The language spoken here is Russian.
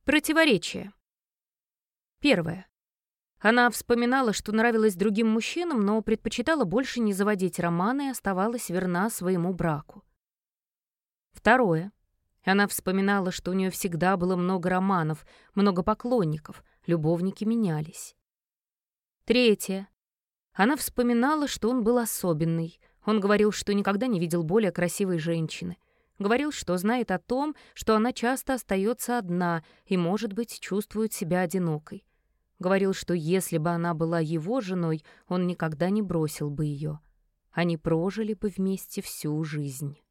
Противоречие. Первое. Она вспоминала, что нравилась другим мужчинам, но предпочитала больше не заводить романы и оставалась верна своему браку. Второе. Она вспоминала, что у нее всегда было много романов, много поклонников, любовники менялись. Третье. Она вспоминала, что он был особенный. Он говорил, что никогда не видел более красивой женщины. Говорил, что знает о том, что она часто остается одна и, может быть, чувствует себя одинокой. Говорил, что если бы она была его женой, он никогда не бросил бы ее. Они прожили бы вместе всю жизнь.